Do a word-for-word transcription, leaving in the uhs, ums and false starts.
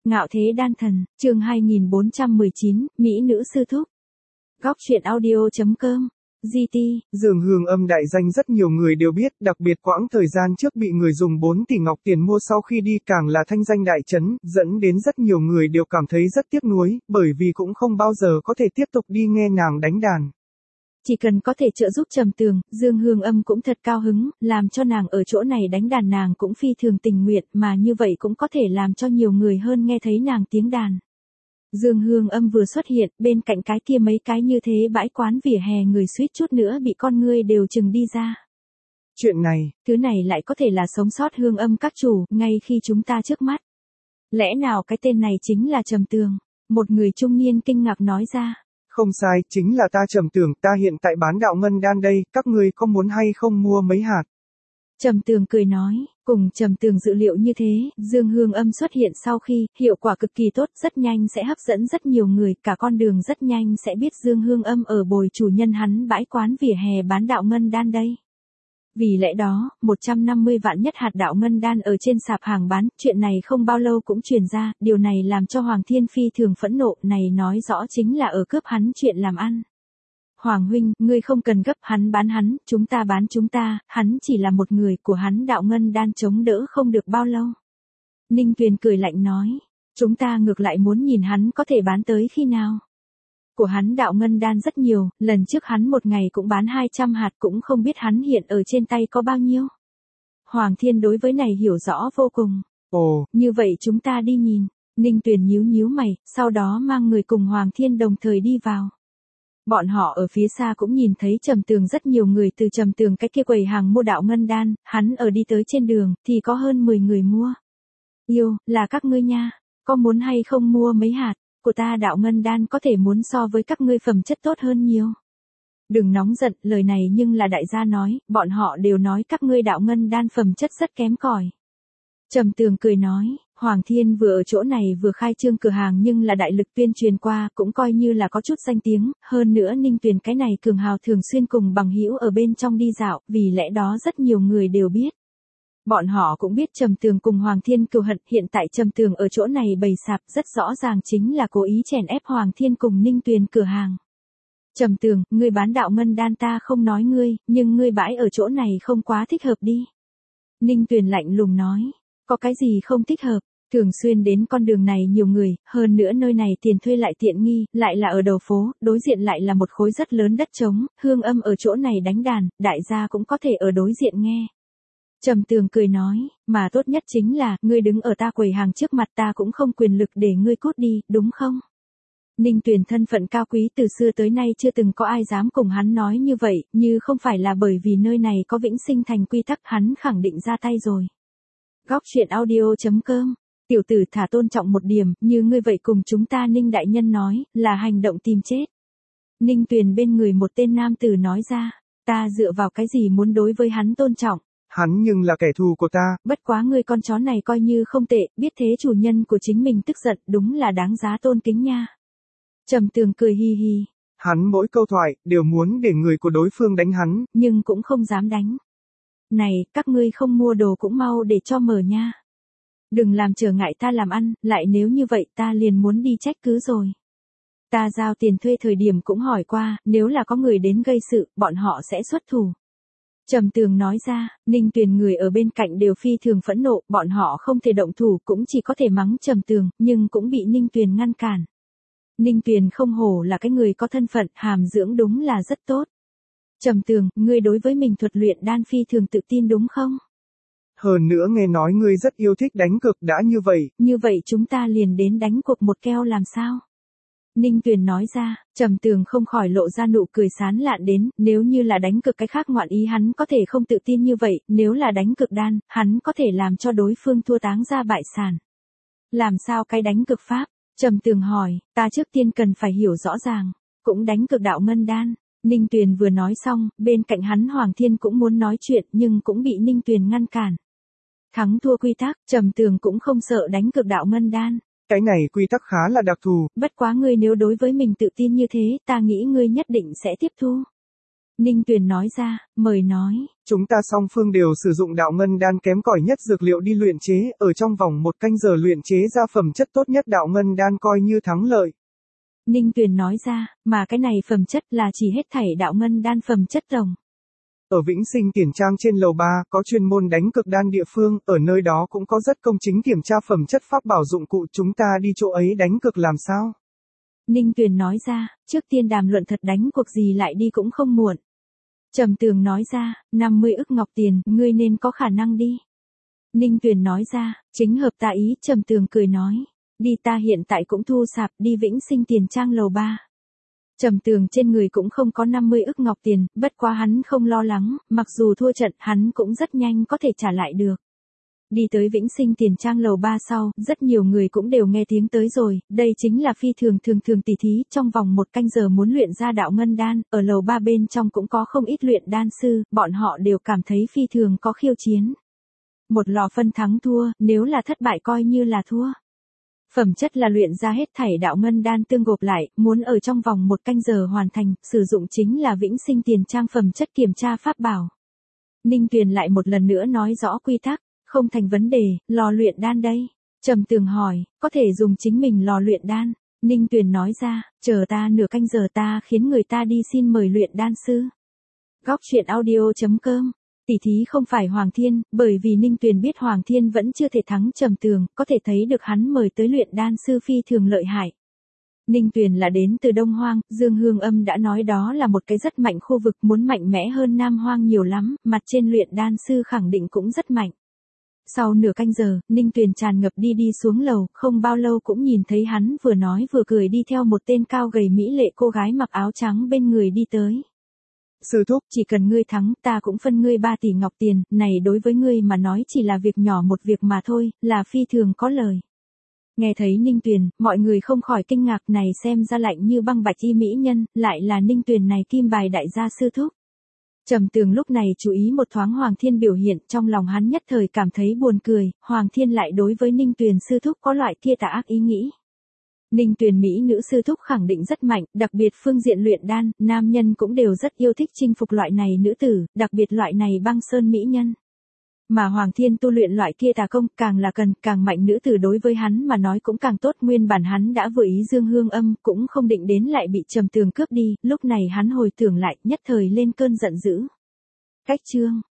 Ngạo thế đan thần, chương hai nghìn bốn trăm mười chín, Mỹ nữ sư thúc. Góc truyện audio.com, giê tê. Dương Hương Âm đại danh rất nhiều người đều biết, đặc biệt quãng thời gian trước bị người dùng bốn tỷ ngọc tiền mua sau khi đi càng là thanh danh đại chấn, dẫn đến rất nhiều người đều cảm thấy rất tiếc nuối, bởi vì cũng không bao giờ có thể tiếp tục đi nghe nàng đánh đàn. Chỉ cần có thể trợ giúp Trầm Tường, Dương Hương Âm cũng thật cao hứng, làm cho nàng ở chỗ này đánh đàn nàng cũng phi thường tình nguyện, mà như vậy cũng có thể làm cho nhiều người hơn nghe thấy nàng tiếng đàn. Dương Hương Âm vừa xuất hiện, bên cạnh cái kia mấy cái như thế bãi quán vỉa hè người suýt chút nữa bị con ngươi đều chừng đi ra. Chuyện này, thứ này lại có thể là sống sót Hương Âm các chủ, ngay khi chúng ta trước mắt. Lẽ nào cái tên này chính là Trầm Tường? Một người trung niên kinh ngạc nói ra. Không sai, chính là ta Trầm Tường, ta hiện tại bán đạo ngân đan đây, các ngươi có muốn hay không mua mấy hạt? Trầm Tường cười nói, cùng Trầm Tường dự liệu như thế, Dương Hương Âm xuất hiện sau khi, hiệu quả cực kỳ tốt, rất nhanh sẽ hấp dẫn rất nhiều người, cả con đường rất nhanh sẽ biết Dương Hương Âm ở bồi chủ nhân hắn bãi quán vỉa hè bán đạo ngân đan đây. Vì lẽ đó, một trăm năm mươi vạn nhất hạt đạo ngân đan ở trên sạp hàng bán, chuyện này không bao lâu cũng truyền ra, điều này làm cho Hoàng Thiên Phi thường phẫn nộ, này nói rõ chính là ở cướp hắn chuyện làm ăn. Hoàng huynh, ngươi không cần gấp, hắn bán hắn, chúng ta bán chúng ta, hắn chỉ là một người, của hắn đạo ngân đan chống đỡ không được bao lâu. Ninh Tuyền cười lạnh nói, chúng ta ngược lại muốn nhìn hắn có thể bán tới khi nào. Của hắn đạo ngân đan rất nhiều, lần trước hắn một ngày cũng bán hai trăm hạt, cũng không biết hắn hiện ở trên tay có bao nhiêu. Hoàng Thiên đối với này hiểu rõ vô cùng. Ồ, như vậy chúng ta đi nhìn. Ninh Tuyền nhíu nhíu mày, sau đó mang người cùng Hoàng Thiên đồng thời đi vào. Bọn họ ở phía xa cũng nhìn thấy Trầm Tường, rất nhiều người từ Trầm Tường cái kia quầy hàng mua đạo ngân đan, hắn ở đi tới trên đường, thì có hơn mười người mua. Yêu, là các ngươi nha, có muốn hay không mua mấy hạt, của ta đạo ngân đan có thể muốn so với các ngươi phẩm chất tốt hơn nhiều. Đừng nóng giận, lời này nhưng là đại gia nói, bọn họ đều nói các ngươi đạo ngân đan phẩm chất rất kém cỏi. Trầm Tường cười nói, Hoàng Thiên vừa ở chỗ này vừa khai trương cửa hàng nhưng là đại lực tuyên truyền qua, cũng coi như là có chút danh tiếng, hơn nữa Ninh Tuyền cái này cường hào thường xuyên cùng bằng hữu ở bên trong đi dạo, vì lẽ đó rất nhiều người đều biết. Bọn họ cũng biết Trầm Tường cùng Hoàng Thiên cừu hận, hiện tại Trầm Tường ở chỗ này bày sạp rất rõ ràng chính là cố ý chèn ép Hoàng Thiên cùng Ninh Tuyền cửa hàng. Trầm Tường, ngươi bán đạo ngân đan ta không nói ngươi, nhưng ngươi bãi ở chỗ này không quá thích hợp đi. Ninh Tuyền lạnh lùng nói. Có cái gì không thích hợp, thường xuyên đến con đường này nhiều người, hơn nữa nơi này tiền thuê lại tiện nghi, lại là ở đầu phố, đối diện lại là một khối rất lớn đất trống, Hương Âm ở chỗ này đánh đàn, đại gia cũng có thể ở đối diện nghe. Trầm Tường cười nói, mà tốt nhất chính là, ngươi đứng ở ta quầy hàng trước mặt ta cũng không quyền lực để ngươi cút đi, đúng không? Ninh Tuyền thân phận cao quý từ xưa tới nay chưa từng có ai dám cùng hắn nói như vậy, như không phải là bởi vì nơi này có vĩnh sinh thành quy tắc hắn khẳng định ra tay rồi. Góc truyện audio.com, tiểu tử thả tôn trọng một điểm, như ngươi vậy cùng chúng ta Ninh đại nhân nói, là hành động tìm chết. Ninh Tuyền bên người một tên nam tử nói ra, ta dựa vào cái gì muốn đối với hắn tôn trọng. Hắn nhưng là kẻ thù của ta. Bất quá ngươi con chó này coi như không tệ, biết thế chủ nhân của chính mình tức giận, đúng là đáng giá tôn kính nha. Trầm Tường cười hi hi. Hắn mỗi câu thoại, đều muốn để người của đối phương đánh hắn. Nhưng cũng không dám đánh. Này, các ngươi không mua đồ cũng mau để cho mở nha. Đừng làm trở ngại ta làm ăn, lại nếu như vậy ta liền muốn đi trách cứ rồi. Ta giao tiền thuê thời điểm cũng hỏi qua, nếu là có người đến gây sự, bọn họ sẽ xuất thủ. Trầm Tường nói ra, Ninh Tuyền người ở bên cạnh đều phi thường phẫn nộ, bọn họ không thể động thủ cũng chỉ có thể mắng Trầm Tường, nhưng cũng bị Ninh Tuyền ngăn cản. Ninh Tuyền không hổ là cái người có thân phận, hàm dưỡng đúng là rất tốt. Trầm Tường, ngươi đối với mình thuật luyện đan phi thường tự tin đúng không? Hơn nữa nghe nói ngươi rất yêu thích đánh cược, đã như vậy. Như vậy chúng ta liền đến đánh cuộc một keo làm sao? Ninh Tuyền nói ra, Trầm Tường không khỏi lộ ra nụ cười sán lạn đến, nếu như là đánh cược cái khác ngoạn ý hắn có thể không tự tin như vậy, nếu là đánh cược đan, hắn có thể làm cho đối phương thua táng ra bại sản. Làm sao cái đánh cược pháp? Trầm Tường hỏi, ta trước tiên cần phải hiểu rõ ràng, cũng đánh cược đạo ngân đan. Ninh Tuyền vừa nói xong, bên cạnh hắn Hoàng Thiên cũng muốn nói chuyện nhưng cũng bị Ninh Tuyền ngăn cản. Thắng thua quy tắc, Trầm Tường cũng không sợ đánh cược đạo ngân đan. Cái này quy tắc khá là đặc thù. Bất quá ngươi nếu đối với mình tự tin như thế, ta nghĩ ngươi nhất định sẽ tiếp thu. Ninh Tuyền nói ra, mời nói. Chúng ta song phương đều sử dụng đạo ngân đan kém cỏi nhất dược liệu đi luyện chế, ở trong vòng một canh giờ luyện chế ra phẩm chất tốt nhất đạo ngân đan coi như thắng lợi. Ninh Tuyền nói ra, mà cái này phẩm chất là chỉ hết thảy đạo ngân đan phẩm chất rồng. Ở Vĩnh Sinh Tiền Trang trên lầu ba, có chuyên môn đánh cực đan địa phương, ở nơi đó cũng có rất công chính kiểm tra phẩm chất pháp bảo dụng cụ, chúng ta đi chỗ ấy đánh cực làm sao? Ninh Tuyền nói ra, trước tiên đàm luận thật đánh cuộc gì lại đi cũng không muộn. Trầm Tường nói ra, năm mươi ức ngọc tiền, ngươi nên có khả năng đi. Ninh Tuyền nói ra, chính hợp ta ý, Trầm Tường cười nói, đi ta hiện tại cũng thu sạp đi Vĩnh Sinh Tiền Trang lầu ba. Trầm Tường trên người cũng không có năm mươi ức ngọc tiền, bất quá hắn không lo lắng, mặc dù thua trận hắn cũng rất nhanh có thể trả lại được. Đi tới Vĩnh Sinh Tiền Trang lầu ba sau, rất nhiều người cũng đều nghe tiếng tới rồi, đây chính là phi thường thường thường tỷ thí, trong vòng một canh giờ muốn luyện ra đạo ngân đan, ở lầu ba bên trong cũng có không ít luyện đan sư, bọn họ đều cảm thấy phi thường có khiêu chiến. Một lò phân thắng thua, nếu là thất bại coi như là thua. Phẩm chất là luyện ra hết thảy đạo ngân đan tương gộp lại, muốn ở trong vòng một canh giờ hoàn thành, sử dụng chính là Vĩnh Sinh Tiền Trang phẩm chất kiểm tra pháp bảo. Ninh Tuyền lại một lần nữa nói rõ quy tắc, không thành vấn đề, lò luyện đan đây. Trầm Tường hỏi, có thể dùng chính mình lò luyện đan. Ninh Tuyền nói ra, chờ ta nửa canh giờ ta khiến người ta đi xin mời luyện đan sư. Góc truyện audio chấm com. Tỷ thí không phải Hoàng Thiên, bởi vì Ninh Tuyền biết Hoàng Thiên vẫn chưa thể thắng Trầm Tường, có thể thấy được hắn mời tới luyện đan sư phi thường lợi hại. Ninh Tuyền là đến từ Đông Hoang, Dương Hương Âm đã nói đó là một cái rất mạnh khu vực, muốn mạnh mẽ hơn Nam Hoang nhiều lắm, mặt trên luyện đan sư khẳng định cũng rất mạnh. Sau nửa canh giờ, Ninh Tuyền tràn ngập đi đi xuống lầu, không bao lâu cũng nhìn thấy hắn vừa nói vừa cười đi theo một tên cao gầy mỹ lệ cô gái mặc áo trắng bên người đi tới. Sư thúc, chỉ cần ngươi thắng, ta cũng phân ngươi ba tỷ ngọc tiền, này đối với ngươi mà nói chỉ là việc nhỏ một việc mà thôi, là phi thường có lời. Nghe thấy Ninh Tuyền, mọi người không khỏi kinh ngạc, này xem ra lạnh như băng bạch y mỹ nhân, lại là Ninh Tuyền này kim bài đại gia sư thúc. Trầm Tường lúc này chú ý một thoáng Hoàng Thiên biểu hiện, trong lòng hắn nhất thời cảm thấy buồn cười, Hoàng Thiên lại đối với Ninh Tuyền sư thúc có loại kia tà ác ý nghĩ. Ninh Tuyền mỹ nữ sư thúc khẳng định rất mạnh, đặc biệt phương diện luyện đan, nam nhân cũng đều rất yêu thích chinh phục loại này nữ tử, đặc biệt loại này băng sơn mỹ nhân. Mà Hoàng Thiên tu luyện loại kia tà công, càng là cần, càng mạnh nữ tử đối với hắn mà nói cũng càng tốt, nguyên bản hắn đã vừa ý Dương Hương Âm, cũng không định đến lại bị Trầm Tường cướp đi, lúc này hắn hồi tưởng lại, nhất thời lên cơn giận dữ. Cách chương